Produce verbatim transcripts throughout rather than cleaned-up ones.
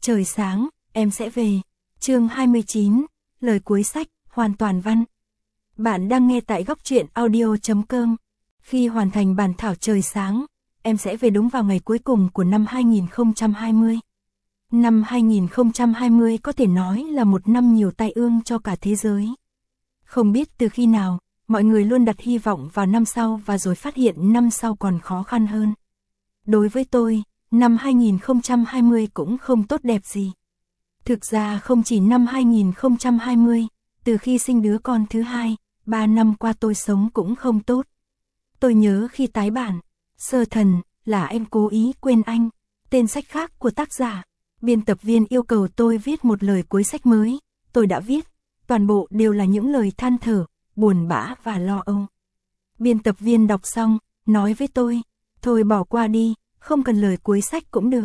Trời sáng, em sẽ về. Chương hai mươi chín, lời cuối sách, hoàn toàn văn. Bạn đang nghe tại góc truyện audio chấm com. Khi hoàn thành bản thảo Trời sáng, em sẽ về đúng vào ngày cuối cùng của năm hai nghìn không trăm hai mươi. Năm hai nghìn không trăm hai mươi có thể nói là một năm nhiều tai ương cho cả thế giới. Không biết từ khi nào, mọi người luôn đặt hy vọng vào năm sau và rồi phát hiện năm sau còn khó khăn hơn. Đối với tôi, năm hai nghìn không trăm hai mươi cũng không tốt đẹp gì. Thực ra không chỉ năm hai nghìn không trăm hai mươi, từ khi sinh đứa con thứ hai, ba năm qua tôi sống cũng không tốt. Tôi nhớ khi tái bản, Sơ Thần, là em cố ý quên anh, tên sách khác của tác giả. Biên tập viên yêu cầu tôi viết một lời cuối sách mới, tôi đã viết, toàn bộ đều là những lời than thở, buồn bã và lo âu. Biên tập viên đọc xong, nói với tôi, thôi bỏ qua đi, không cần lời cuối sách cũng được.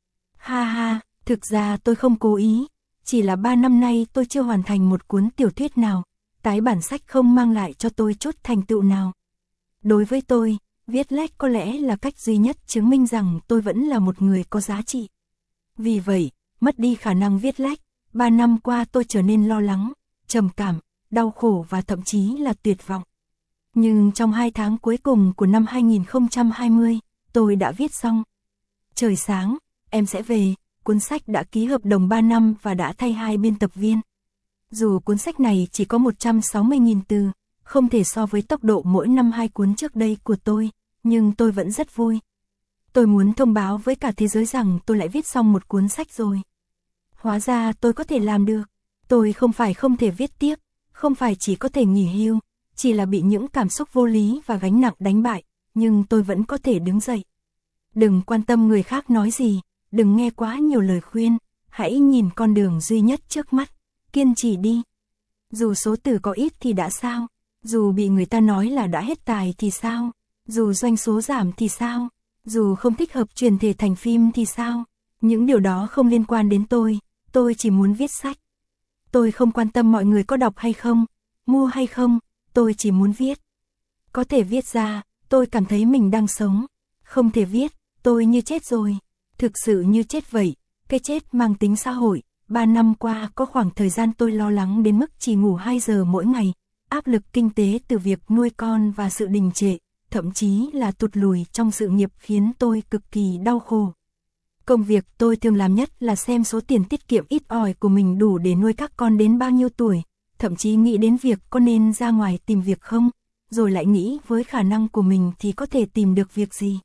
Ha ha, thực ra tôi không cố ý, chỉ là ba năm nay tôi chưa hoàn thành một cuốn tiểu thuyết nào, tái bản sách không mang lại cho tôi chút thành tựu nào. Đối với tôi, viết lách có lẽ là cách duy nhất chứng minh rằng tôi vẫn là một người có giá trị. Vì vậy, mất đi khả năng viết lách, ba năm qua tôi trở nên lo lắng, trầm cảm, đau khổ và thậm chí là tuyệt vọng. Nhưng trong hai tháng cuối cùng của năm hai nghìn không trăm hai mươi, tôi đã viết xong. Trời sáng, em sẽ về, cuốn sách đã ký hợp đồng ba năm và đã thay hai biên tập viên. Dù cuốn sách này chỉ có một trăm sáu mươi nghìn từ, không thể so với tốc độ mỗi năm hai cuốn trước đây của tôi, nhưng tôi vẫn rất vui. Tôi muốn thông báo với cả thế giới rằng tôi lại viết xong một cuốn sách rồi. Hóa ra tôi có thể làm được. Tôi không phải không thể viết tiếp, không phải chỉ có thể nghỉ hưu, chỉ là bị những cảm xúc vô lý và gánh nặng đánh bại, nhưng tôi vẫn có thể đứng dậy. Đừng quan tâm người khác nói gì, đừng nghe quá nhiều lời khuyên, hãy nhìn con đường duy nhất trước mắt, kiên trì đi. Dù số từ có ít thì đã sao, dù bị người ta nói là đã hết tài thì sao, dù doanh số giảm thì sao, dù không thích hợp chuyển thể thành phim thì sao, những điều đó không liên quan đến tôi, tôi chỉ muốn viết sách. Tôi không quan tâm mọi người có đọc hay không, mua hay không, tôi chỉ muốn viết. Có thể viết ra, tôi cảm thấy mình đang sống, không thể viết, tôi như chết rồi, thực sự như chết vậy, cái chết mang tính xã hội. Ba năm qua có khoảng thời gian tôi lo lắng đến mức chỉ ngủ hai giờ mỗi ngày, áp lực kinh tế từ việc nuôi con và sự đình trệ, thậm chí là tụt lùi trong sự nghiệp khiến tôi cực kỳ đau khổ. Công việc tôi thường làm nhất là xem số tiền tiết kiệm ít ỏi của mình đủ để nuôi các con đến bao nhiêu tuổi, thậm chí nghĩ đến việc có nên ra ngoài tìm việc không, rồi lại nghĩ với khả năng của mình thì có thể tìm được việc gì.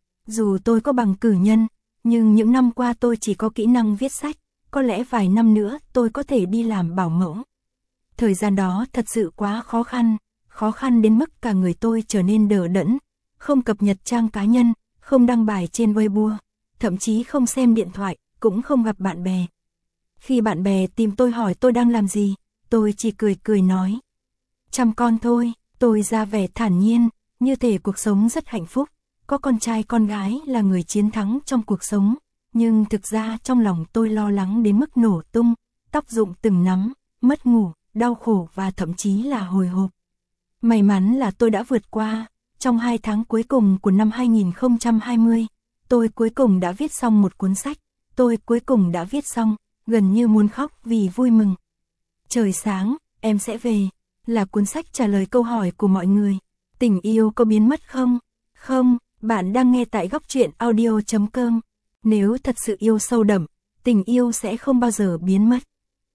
Dù tôi có bằng cử nhân, nhưng những năm qua tôi chỉ có kỹ năng viết sách, có lẽ vài năm nữa tôi có thể đi làm bảo mẫu. Thời gian đó thật sự quá khó khăn, khó khăn đến mức cả người tôi trở nên đờ đẫn, không cập nhật trang cá nhân, không đăng bài trên Weibo, thậm chí không xem điện thoại, cũng không gặp bạn bè. Khi bạn bè tìm tôi hỏi tôi đang làm gì, tôi chỉ cười cười nói. Chăm con thôi, tôi ra vẻ thản nhiên, như thể cuộc sống rất hạnh phúc, có con trai con gái là người chiến thắng trong cuộc sống, nhưng thực ra trong lòng tôi lo lắng đến mức nổ tung, tóc rụng từng nắm, mất ngủ, đau khổ và thậm chí là hồi hộp. May mắn là tôi đã vượt qua, trong hai tháng cuối cùng của năm hai nghìn không trăm hai mươi, tôi cuối cùng đã viết xong một cuốn sách, tôi cuối cùng đã viết xong, gần như muốn khóc vì vui mừng. Trời sáng, em sẽ về, là cuốn sách trả lời câu hỏi của mọi người. Tình yêu có biến mất không? Không, bạn đang nghe tại góc truyện audio chấm com. Nếu thật sự yêu sâu đậm, tình yêu sẽ không bao giờ biến mất.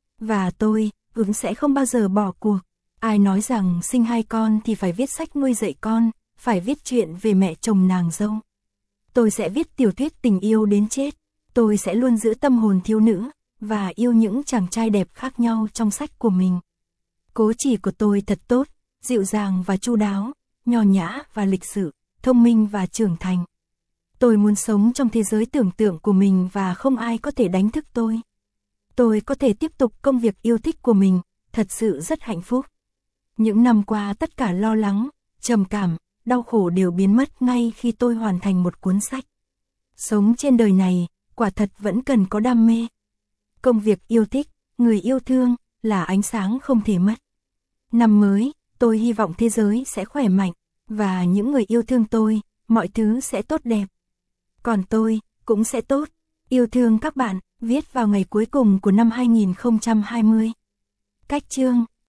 Và tôi, cũng sẽ không bao giờ bỏ cuộc. Ai nói rằng sinh hai con thì phải viết sách nuôi dạy con, phải viết chuyện về mẹ chồng nàng dâu. Tôi sẽ viết tiểu thuyết tình yêu đến chết. Tôi sẽ luôn giữ tâm hồn thiếu nữ, và yêu những chàng trai đẹp khác nhau trong sách của mình. Cố chỉ của tôi thật tốt, dịu dàng và chu đáo, nho nhã và lịch sự, thông minh và trưởng thành. Tôi muốn sống trong thế giới tưởng tượng của mình và không ai có thể đánh thức tôi. Tôi có thể tiếp tục công việc yêu thích của mình, thật sự rất hạnh phúc. Những năm qua tất cả lo lắng, trầm cảm, đau khổ đều biến mất ngay khi tôi hoàn thành một cuốn sách. Sống trên đời này, quả thật vẫn cần có đam mê. Công việc yêu thích, người yêu thương, là ánh sáng không thể mất. Năm mới, tôi hy vọng thế giới sẽ khỏe mạnh, và những người yêu thương tôi, mọi thứ sẽ tốt đẹp. Còn tôi, cũng sẽ tốt. Yêu thương các bạn. Viết vào ngày cuối cùng của năm hai nghìn không trăm hai mươi. Cách chương